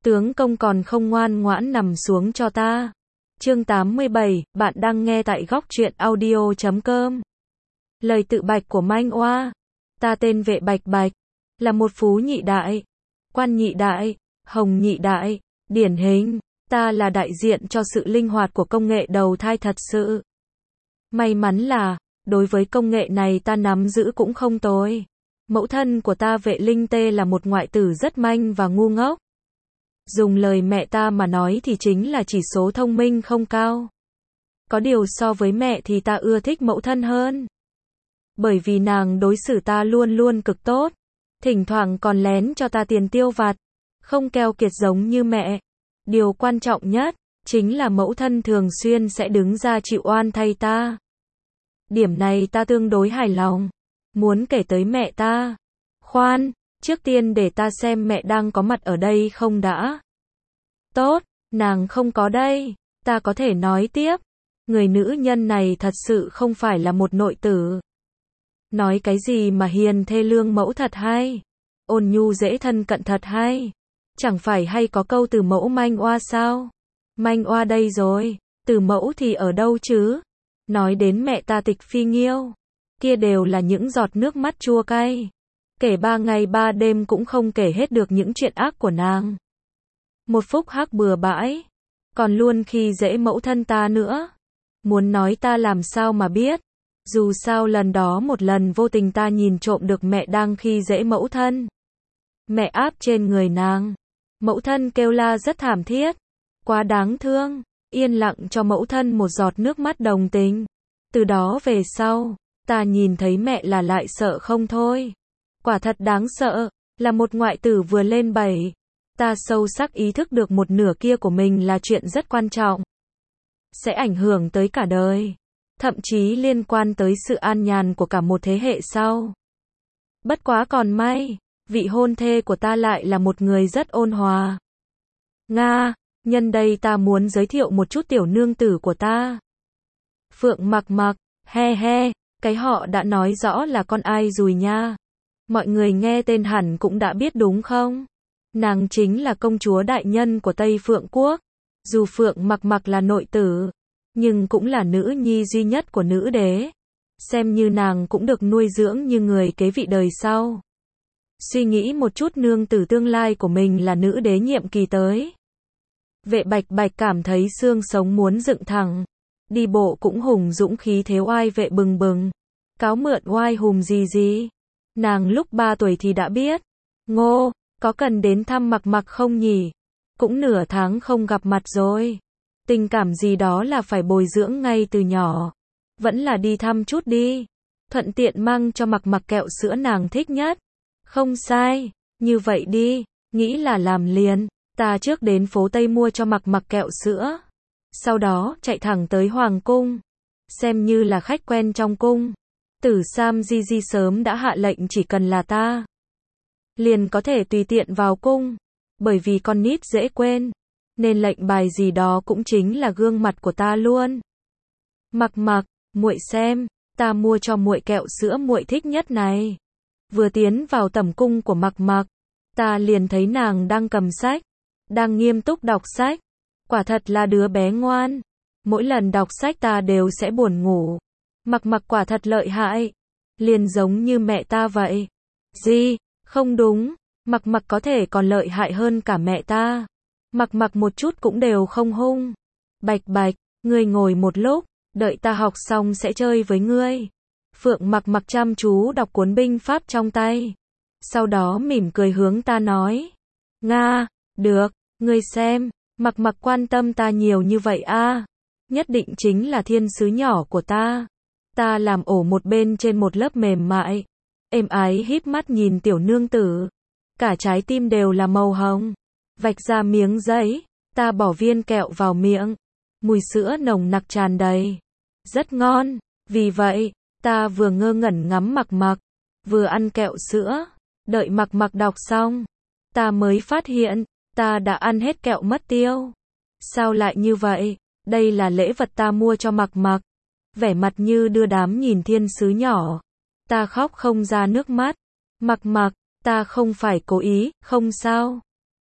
tướng công còn không ngoan ngoãn nằm xuống cho ta. Chương 87, bạn đang nghe tại góc truyện audio.com. Lời tự bạch của Manh Oa. Ta tên Vệ Bạch Bạch, là một phú nhị đại, quan nhị đại, hồng nhị đại, điển hình. Ta là đại diện cho sự linh hoạt của công nghệ đầu thai thật sự. May mắn là, đối với công nghệ này ta nắm giữ cũng không tồi. Mẫu thân của ta Vệ Linh Tê là một ngoại tử rất manh và ngu ngốc. Dùng lời mẹ ta mà nói thì chính là chỉ số thông minh không cao. Có điều so với mẹ thì ta ưa thích mẫu thân hơn. Bởi vì nàng đối xử ta luôn luôn cực tốt. Thỉnh thoảng còn lén cho ta tiền tiêu vặt. Không keo kiệt giống như mẹ. Điều quan trọng nhất, chính là mẫu thân thường xuyên sẽ đứng ra chịu oan thay ta. Điểm này ta tương đối hài lòng. Muốn kể tới mẹ ta. Khoan, trước tiên để ta xem mẹ đang có mặt ở đây không đã. Tốt, nàng không có đây. Ta có thể nói tiếp. Người nữ nhân này thật sự không phải là một nội tử. Nói cái gì mà hiền thê lương mẫu thật hay. Ôn nhu dễ thân cận thật hay. Chẳng phải hay có câu từ mẫu Manh Oa sao? Manh Oa đây rồi, từ mẫu thì ở đâu chứ? Nói đến mẹ ta Tịch Phi Nghiêu, kia đều là những giọt nước mắt chua cay. Kể 3 ngày 3 đêm cũng không kể hết được những chuyện ác của nàng. Một phúc hắc bừa bãi, còn luôn khi dễ mẫu thân ta nữa. Muốn nói ta làm sao mà biết, dù sao lần đó một lần vô tình ta nhìn trộm được mẹ đang khi dễ mẫu thân. Mẹ áp trên người nàng. Mẫu thân kêu la rất thảm thiết. Quá đáng thương. Yên lặng cho mẫu thân một giọt nước mắt đồng tình. Từ đó về sau, ta nhìn thấy mẹ là lại sợ không thôi. Quả thật đáng sợ. Là một ngoại tử vừa lên 7. Ta sâu sắc ý thức được một nửa kia của mình là chuyện rất quan trọng. Sẽ ảnh hưởng tới cả đời. Thậm chí liên quan tới sự an nhàn của cả một thế hệ sau. Bất quá còn may. Vị hôn thê của ta lại là một người rất ôn hòa. Nga, nhân đây ta muốn giới thiệu một chút tiểu nương tử của ta. Phượng Mặc Mặc, he he, cái họ đã nói rõ là con ai rồi nha. Mọi người nghe tên hẳn cũng đã biết đúng không? Nàng chính là công chúa đại nhân của Tây Phượng Quốc. Dù Phượng Mặc Mặc là nội tử, nhưng cũng là nữ nhi duy nhất của nữ đế. Xem như nàng cũng được nuôi dưỡng như người kế vị đời sau. Suy nghĩ một chút nương tử tương lai của mình là nữ đế nhiệm kỳ tới. Vệ Bạch Bạch cảm thấy xương sống muốn dựng thẳng. Đi bộ cũng hùng dũng khí thế oai vệ bừng bừng. Cáo mượn oai hùng gì. Nàng lúc 3 tuổi thì đã biết. Ngô, có cần đến thăm Mặc Mặc không nhỉ? Cũng nửa tháng không gặp mặt rồi. Tình cảm gì đó là phải bồi dưỡng ngay từ nhỏ. Vẫn là đi thăm chút đi. Thuận tiện mang cho Mặc Mặc kẹo sữa nàng thích nhất. Không sai, như vậy đi, nghĩ là làm liền. Ta trước đến phố Tây mua cho Mặc Mặc kẹo sữa. Sau đó chạy thẳng tới Hoàng cung. Xem như là khách quen trong cung. Tử Sam Di Di sớm đã hạ lệnh chỉ cần là ta. Liền có thể tùy tiện vào cung. Bởi vì con nít dễ quên. Nên lệnh bài gì đó cũng chính là gương mặt của ta luôn. Mặc Mặc, muội xem, ta mua cho muội kẹo sữa muội thích nhất này. Vừa tiến vào tẩm cung của Mặc Mặc, ta liền thấy nàng đang cầm sách, đang nghiêm túc đọc sách. Quả thật là đứa bé ngoan. Mỗi lần đọc sách ta đều sẽ buồn ngủ. Mặc Mặc quả thật lợi hại. Liền giống như mẹ ta vậy. Gì? Không đúng. Mặc Mặc có thể còn lợi hại hơn cả mẹ ta. Mặc Mặc một chút cũng đều không hung. Bạch Bạch, ngươi ngồi một lúc, đợi ta học xong sẽ chơi với ngươi. Phượng Mặc Mặc chăm chú đọc cuốn binh pháp trong tay. Sau đó mỉm cười hướng ta nói. Nga, được, ngươi xem, Mặc Mặc quan tâm ta nhiều như vậy a, nhất định chính là thiên sứ nhỏ của ta. Ta làm ổ một bên trên một lớp mềm mại. Êm ái híp mắt nhìn tiểu nương tử. Cả trái tim đều là màu hồng. Vạch ra miếng giấy, ta bỏ viên kẹo vào miệng. Mùi sữa nồng nặc tràn đầy. Rất ngon, vì vậy, ta vừa ngơ ngẩn ngắm Mặc Mặc, vừa ăn kẹo sữa. Đợi Mặc Mặc đọc xong, ta mới phát hiện, ta đã ăn hết kẹo mất tiêu. Sao lại như vậy? Đây là lễ vật ta mua cho Mặc Mặc. Vẻ mặt như đưa đám nhìn thiên sứ nhỏ. Ta khóc không ra nước mắt. Mặc Mặc, ta không phải cố ý, không sao.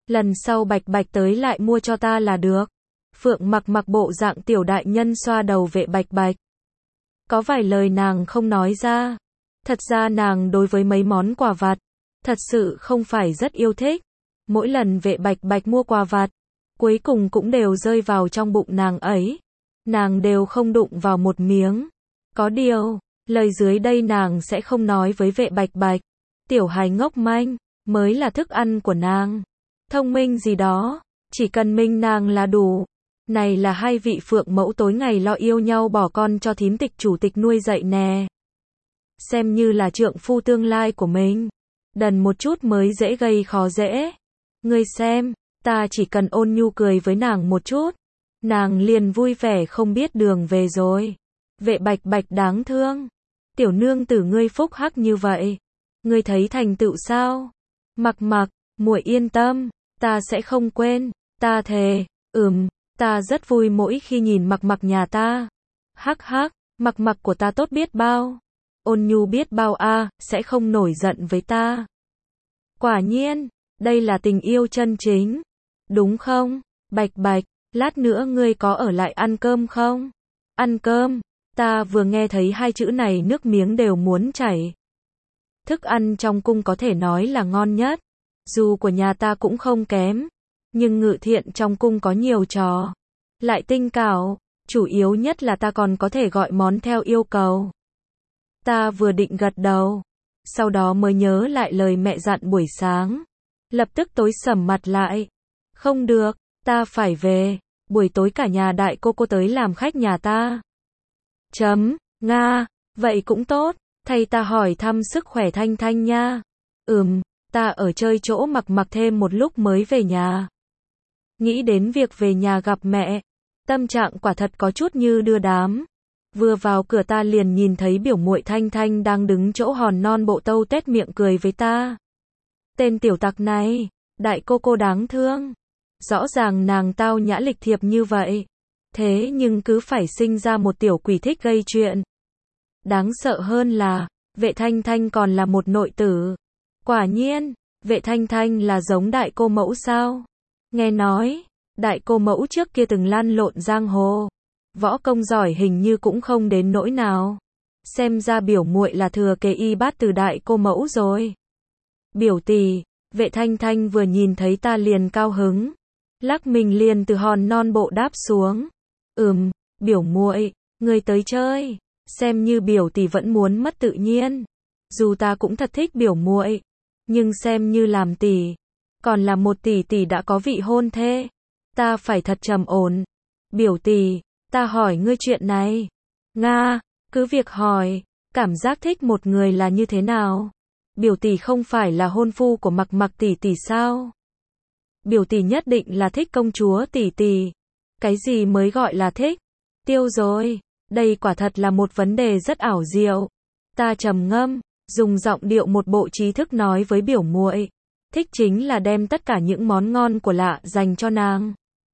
Lần sau Bạch Bạch tới lại mua cho ta là được. Phượng Mặc mặc bộ dạng tiểu đại nhân xoa đầu Vệ Bạch Bạch. Có vài lời nàng không nói ra. Thật ra nàng đối với mấy món quà vặt, thật sự không phải rất yêu thích. Mỗi lần Vệ Bạch Bạch mua quà vặt, cuối cùng cũng đều rơi vào trong bụng nàng ấy. Nàng đều không đụng vào một miếng. Có điều, lời dưới đây nàng sẽ không nói với Vệ Bạch Bạch. Tiểu hài ngốc manh, mới là thức ăn của nàng. Thông minh gì đó, chỉ cần minh nàng là đủ. Này là hai vị phượng mẫu tối ngày lo yêu nhau bỏ con cho thím tịch chủ tịch nuôi dạy nè. Xem như là trượng phu tương lai của mình. Đần một chút mới dễ gây khó dễ. Ngươi xem, ta chỉ cần ôn nhu cười với nàng một chút, nàng liền vui vẻ không biết đường về rồi. Vệ Bạch Bạch đáng thương. Tiểu nương tử ngươi phúc hắc như vậy, ngươi thấy thành tựu sao? Mặc mặc, muội yên tâm, ta sẽ không quên, ta thề. Ta rất vui mỗi khi nhìn mặc mặc nhà ta. Hắc hắc, mặc mặc của ta tốt biết bao. Ôn nhu biết bao a, sẽ không nổi giận với ta. Quả nhiên, đây là tình yêu chân chính. Đúng không? Bạch Bạch, lát nữa ngươi có ở lại ăn cơm không? Ăn cơm, ta vừa nghe thấy hai chữ này nước miếng đều muốn chảy. Thức ăn trong cung có thể nói là ngon nhất. Dù của nhà ta cũng không kém. Nhưng Ngự Thiện trong cung có nhiều trò. Lại tinh xảo, chủ yếu nhất là ta còn có thể gọi món theo yêu cầu. Ta vừa định gật đầu, sau đó mới nhớ lại lời mẹ dặn buổi sáng. Lập tức tối sầm mặt lại. Không được, ta phải về, buổi tối cả nhà đại cô tới làm khách nhà ta. Nga, vậy cũng tốt, thầy ta hỏi thăm sức khỏe Thanh Thanh nha. Ta ở chơi chỗ mặc mặc thêm một lúc mới về nhà. Nghĩ đến việc về nhà gặp mẹ, tâm trạng quả thật có chút như đưa đám. Vừa vào cửa ta liền nhìn thấy biểu muội Thanh Thanh đang đứng chỗ hòn non bộ tâu tét miệng cười với ta. Tên tiểu tặc này, đại cô đáng thương. Rõ ràng nàng tao nhã lịch thiệp như vậy, thế nhưng cứ phải sinh ra một tiểu quỷ thích gây chuyện. Đáng sợ hơn là, Vệ Thanh Thanh còn là một nội tử. Quả nhiên, Vệ Thanh Thanh là giống đại cô mẫu sao? Nghe nói, đại cô mẫu trước kia từng lăn lộn giang hồ. Võ công giỏi hình như cũng không đến nỗi nào. Xem ra biểu muội là thừa kế y bát từ đại cô mẫu rồi. Biểu tỷ, Vệ Thanh Thanh vừa nhìn thấy ta liền cao hứng. Lắc mình liền từ hòn non bộ đáp xuống. Biểu muội, ngươi tới chơi. Xem như biểu tỷ vẫn muốn mất tự nhiên. Dù ta cũng thật thích biểu muội, nhưng xem như làm tỷ, còn là một tỷ tỷ đã có vị hôn thê, ta phải thật trầm ổn. Biểu tỷ, ta hỏi ngươi chuyện này. Nga, cứ việc hỏi, cảm giác thích một người là như thế nào? Biểu tỷ không phải là hôn phu của mặc mặc tỷ tỷ sao? Biểu tỷ nhất định là thích công chúa tỷ tỷ. Cái gì mới gọi là thích? Tiêu rồi, đây quả thật là một vấn đề rất ảo diệu. Ta trầm ngâm, dùng giọng điệu một bộ trí thức nói với biểu muội, thích chính là đem tất cả những món ngon của lạ dành cho nàng.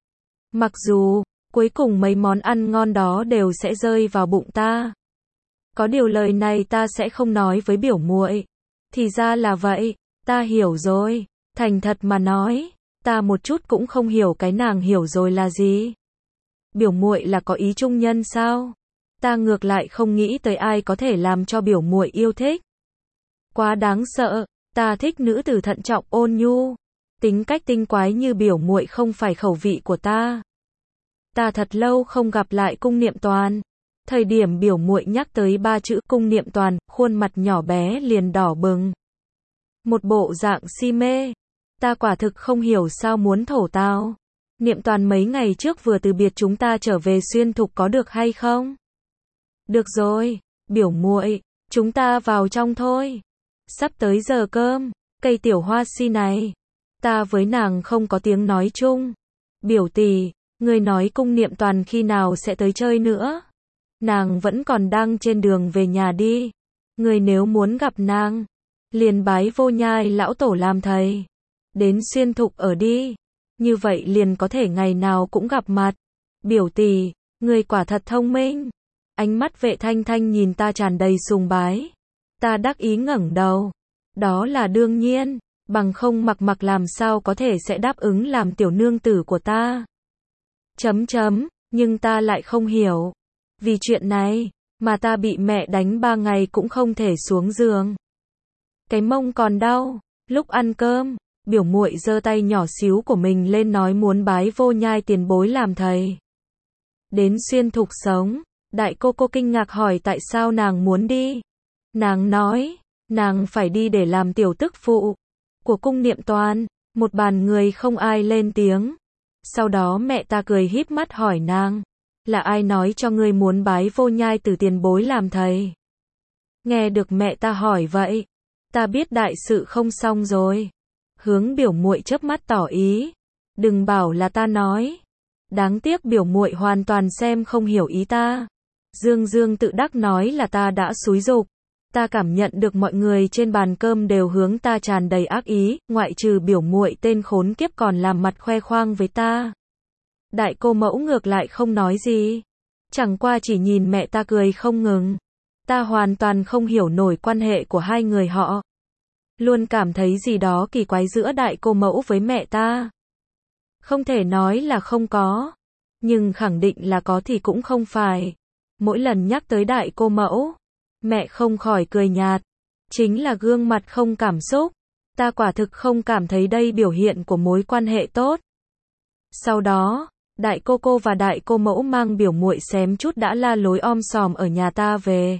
Mặc dù, cuối cùng mấy món ăn ngon đó đều sẽ rơi vào bụng ta. Có điều lời này ta sẽ không nói với biểu muội. Thì ra là vậy, ta hiểu rồi. Thành thật mà nói, ta một chút cũng không hiểu cái nàng hiểu rồi là gì. Biểu muội là có ý trung nhân sao? Ta ngược lại không nghĩ tới ai có thể làm cho biểu muội yêu thích. Quá đáng sợ, ta thích nữ tử thận trọng ôn nhu. Tính cách tinh quái như biểu muội không phải khẩu vị của ta. Ta thật lâu không gặp lại Cung Niệm Toàn. Thời điểm biểu muội nhắc tới ba chữ Cung Niệm Toàn, khuôn mặt nhỏ bé liền đỏ bừng. Một bộ dạng si mê. Ta quả thực không hiểu sao muốn thổ tao. Niệm Toàn mấy ngày trước vừa từ biệt chúng ta trở về Xuyên Thục có được hay không? Được rồi, biểu muội, chúng ta vào trong thôi. Sắp tới giờ cơm, cây tiểu hoa si này. Ta với nàng không có tiếng nói chung. Biểu tỷ, ngươi nói Cung Niệm Toàn khi nào sẽ tới chơi nữa? Nàng vẫn còn đang trên đường về nhà đi. Ngươi nếu muốn gặp nàng, liền bái Vô Nhai lão tổ làm thầy. Đến Xuyên Thục ở đi. Như vậy liền có thể ngày nào cũng gặp mặt. Biểu tỷ, ngươi quả thật thông minh. Ánh mắt Vệ Thanh Thanh nhìn ta tràn đầy sùng bái. Ta đắc ý ngẩng đầu. Đó là đương nhiên. bằng không mặc mặc làm sao có thể sẽ đáp ứng làm tiểu nương tử của ta. Nhưng ta lại không hiểu. Vì chuyện này, mà ta bị mẹ đánh 3 ngày cũng không thể xuống giường. Cái mông còn đau. Lúc ăn cơm, biểu muội giơ tay nhỏ xíu của mình lên nói muốn bái Vô Nhai tiền bối làm thầy. Đến Xuyên Thục sống, đại cô kinh ngạc hỏi tại sao nàng muốn đi. Nàng nói, nàng phải đi để làm tiểu tức phụ của cung Niệm Toàn. Một bàn người không ai lên tiếng. Sau đó mẹ ta cười híp mắt hỏi nàng, là ai nói cho ngươi muốn bái Vô Nhai từ tiền bối làm thầy? Nghe được mẹ ta hỏi vậy, ta biết đại sự không xong rồi. Hướng biểu muội chớp mắt tỏ ý, đừng bảo là ta nói. Đáng tiếc biểu muội hoàn toàn xem không hiểu ý ta. Dương tự đắc nói là ta đã xúi giục. Ta cảm nhận được mọi người trên bàn cơm đều hướng ta tràn đầy ác ý, ngoại trừ biểu muội tên khốn kiếp còn làm mặt khoe khoang với ta. Đại cô mẫu ngược lại không nói gì, chẳng qua chỉ nhìn mẹ ta cười không ngừng. Ta hoàn toàn không hiểu nổi quan hệ của hai người họ. Luôn cảm thấy gì đó kỳ quái giữa đại cô mẫu với mẹ ta. Không thể nói là không có, nhưng khẳng định là có thì cũng không phải. Mỗi lần nhắc tới đại cô mẫu, mẹ không khỏi cười nhạt, chính là gương mặt không cảm xúc. Ta quả thực không cảm thấy đây biểu hiện của mối quan hệ tốt. Sau đó, đại cô và đại cô mẫu mang biểu muội xém chút đã la lối om sòm ở nhà ta về.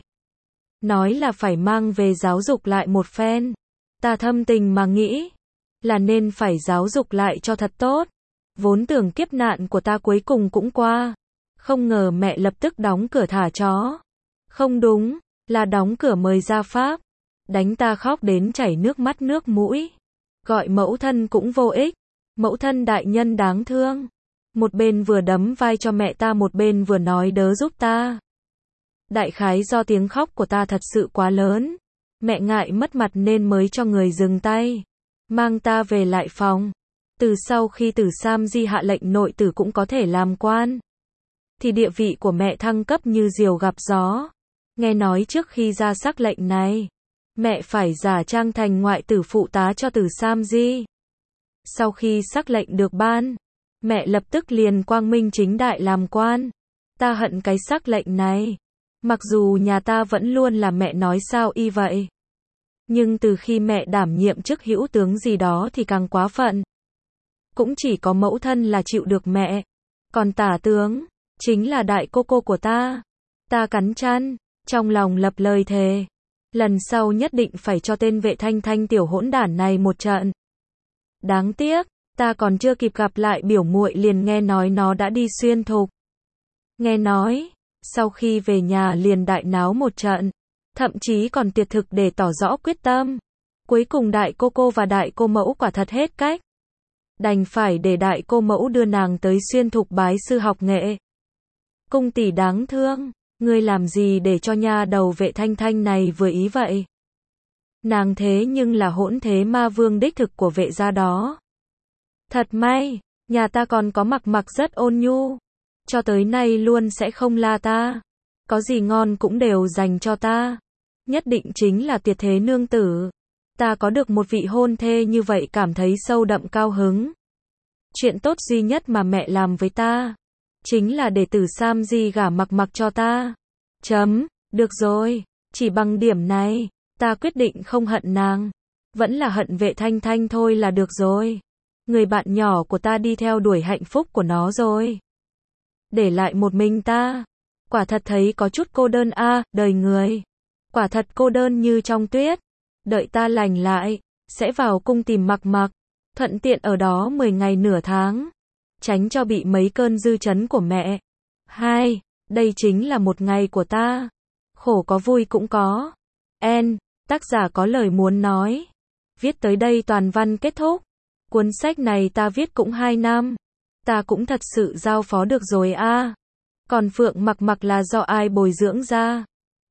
Nói là phải mang về giáo dục lại một phen. Ta thâm tình mà nghĩ, là nên phải giáo dục lại cho thật tốt. Vốn tưởng kiếp nạn của ta cuối cùng cũng qua. Không ngờ mẹ lập tức đóng cửa thả chó. Không đúng, là đóng cửa mời ra pháp. Đánh ta khóc đến chảy nước mắt nước mũi. Gọi mẫu thân cũng vô ích. Mẫu thân đại nhân đáng thương. Một bên vừa đấm vai cho mẹ ta, một bên vừa nói đỡ giúp ta. Đại khái do tiếng khóc của ta thật sự quá lớn. Mẹ ngại mất mặt nên mới cho người dừng tay. Mang ta về lại phòng. Từ sau khi Tử Sam Di hạ lệnh nội tử cũng có thể làm quan, thì địa vị của mẹ thăng cấp như diều gặp gió. Nghe nói trước khi ra sắc lệnh này, mẹ phải giả trang thành ngoại tử phụ tá cho Tử Sam Di. Sau khi sắc lệnh được ban, mẹ lập tức liền quang minh chính đại làm quan. Ta hận cái sắc lệnh này. Mặc dù nhà ta vẫn luôn là mẹ nói sao y vậy. Nhưng từ khi mẹ đảm nhiệm chức hữu tướng gì đó thì càng quá phận. Cũng chỉ có mẫu thân là chịu được mẹ. Còn tả tướng, chính là đại cô của ta. Ta cắn răng, trong lòng lập lời thề. Lần sau nhất định phải cho tên Vệ Thanh Thanh tiểu hỗn đản này một trận. Đáng tiếc, ta còn chưa kịp gặp lại biểu muội liền nghe nói nó đã đi Xuyên Thục. Nghe nói, sau khi về nhà liền đại náo một trận. Thậm chí còn tiệt thực để tỏ rõ quyết tâm. Cuối cùng đại cô và đại cô mẫu quả thật hết cách. Đành phải để đại cô mẫu đưa nàng tới Xuyên Thục bái sư học nghệ. Cung tỷ đáng thương, ngươi làm gì để cho nha đầu Vệ Thanh Thanh này vừa ý vậy? Nàng thế nhưng là hỗn thế ma vương đích thực của Vệ gia đó. Thật may, nhà ta còn có mặc mặc rất ôn nhu. Cho tới nay luôn sẽ không la ta. Có gì ngon cũng đều dành cho ta. Nhất định chính là tuyệt thế nương tử. Ta có được một vị hôn thê như vậy cảm thấy sâu đậm cao hứng. Chuyện tốt duy nhất mà mẹ làm với ta, chính là để Tử Sam Di gả mặc mặc cho ta. Được rồi, chỉ bằng điểm này, ta quyết định không hận nàng. Vẫn là hận Vệ Thanh Thanh thôi là được rồi. Người bạn nhỏ của ta đi theo đuổi hạnh phúc của nó rồi. Để lại một mình ta. Quả thật thấy có chút cô đơn đời người. Quả thật cô đơn như trong tuyết. Đợi ta lành lại, sẽ vào cung tìm mặc mặc. Thuận tiện ở đó 10 ngày nửa tháng. Tránh cho bị mấy cơn dư chấn của mẹ. Đây chính là một ngày của ta. Khổ có vui cũng có. Tác giả có lời muốn nói. Viết tới đây toàn văn kết thúc. Cuốn sách này ta viết cũng 2 năm. Ta cũng thật sự giao phó được rồi Còn Phượng mặc mặc là do ai bồi dưỡng ra?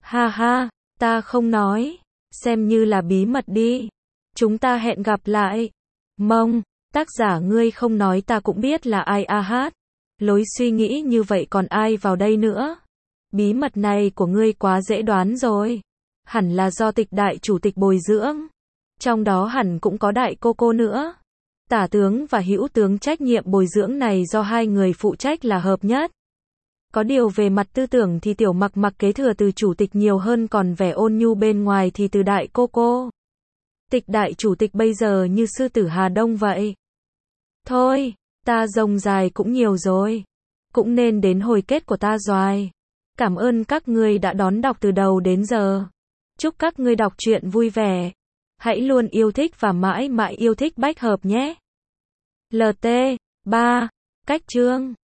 Ta không nói. Xem như là bí mật đi. Chúng ta hẹn gặp lại. Tác giả ngươi không nói ta cũng biết là ai Lối suy nghĩ như vậy còn ai vào đây nữa? Bí mật này của ngươi quá dễ đoán rồi. Hẳn là do Tịch đại chủ tịch bồi dưỡng. Trong đó hẳn cũng có đại cô nữa. Tả tướng và hữu tướng trách nhiệm bồi dưỡng này do hai người phụ trách là hợp nhất. Có điều về mặt tư tưởng thì Tiểu Mặc Mặc kế thừa từ chủ tịch nhiều hơn, còn vẻ ôn nhu bên ngoài thì từ đại cô. Tịch đại chủ tịch bây giờ như sư tử Hà Đông vậy. Thôi, ta rông dài cũng nhiều rồi. Cũng nên đến hồi kết của ta rồi. Cảm ơn các ngươi đã đón đọc từ đầu đến giờ. Chúc các ngươi đọc truyện vui vẻ. Hãy luôn yêu thích và mãi mãi yêu thích bách hợp nhé. LT 3. Cách chương